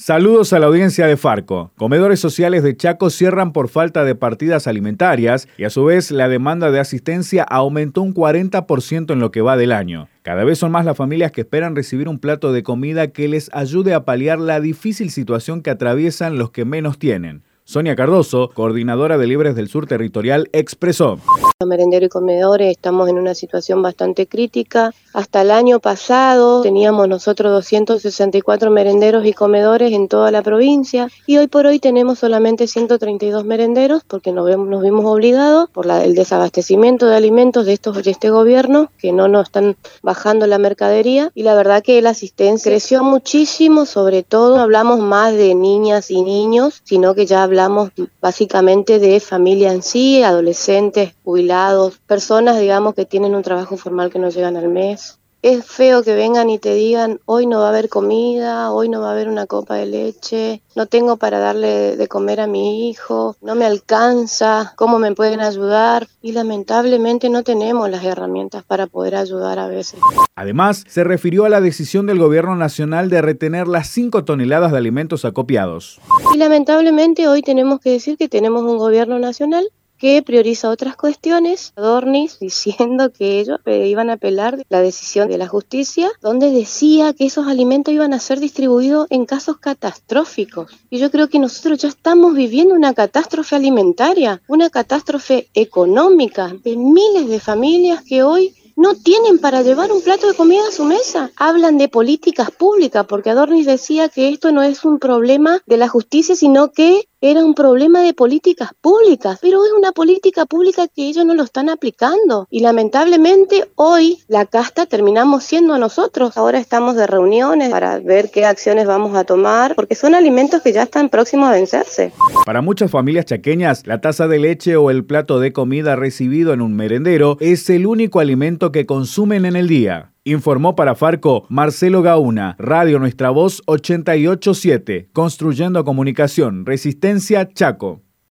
Saludos a la audiencia de Farco. Comedores sociales de Chaco cierran por falta de partidas alimentarias y a su vez la demanda de asistencia aumentó un 40% en lo que va del año. Cada vez son más las familias que esperan recibir un plato de comida que les ayude a paliar la difícil situación que atraviesan los que menos tienen. Sonia Cardoso, coordinadora de Libres del Sur Territorial, expresó: Los merenderos y comedores estamos en una situación bastante crítica. Hasta el año pasado teníamos nosotros 264 merenderos y comedores en toda la provincia y hoy por hoy tenemos solamente 132 merenderos porque nos vimos obligados por el desabastecimiento de alimentos de este gobierno, que no nos están bajando la mercadería, y la verdad que la asistencia creció muchísimo. Sobre todo no hablamos más de niñas y niños, sino que ya hablamos básicamente de familia en sí, adolescentes, jubilados, personas, digamos, que tienen un trabajo formal que no llegan al mes. Es feo que vengan y te digan: hoy no va a haber comida, hoy no va a haber una copa de leche, no tengo para darle de comer a mi hijo, no me alcanza, ¿cómo me pueden ayudar? Y lamentablemente no tenemos las herramientas para poder ayudar a veces. Además, se refirió a la decisión del gobierno nacional de retener las 5 toneladas de alimentos acopiados. Y lamentablemente hoy tenemos que decir que tenemos un gobierno nacional que prioriza otras cuestiones. Dornis diciendo que ellos iban a apelar la decisión de la justicia, donde decía que esos alimentos iban a ser distribuidos en casos catastróficos. Y yo creo que nosotros ya estamos viviendo una catástrofe alimentaria, una catástrofe económica de miles de familias que hoy no tienen para llevar un plato de comida a su mesa. Hablan de políticas públicas, porque Adornis decía que esto no es un problema de la justicia, sino que era un problema de políticas públicas, pero es una política pública que ellos no lo están aplicando. Y lamentablemente hoy la casta terminamos siendo nosotros. Ahora estamos de reuniones para ver qué acciones vamos a tomar, porque son alimentos que ya están próximos a vencerse. Para muchas familias chaqueñas, la taza de leche o el plato de comida recibido en un merendero es el único alimento que consumen en el día. Informó para Farco Marcelo Gauna, Radio Nuestra Voz 88.7, Construyendo Comunicación, Resistencia Chaco.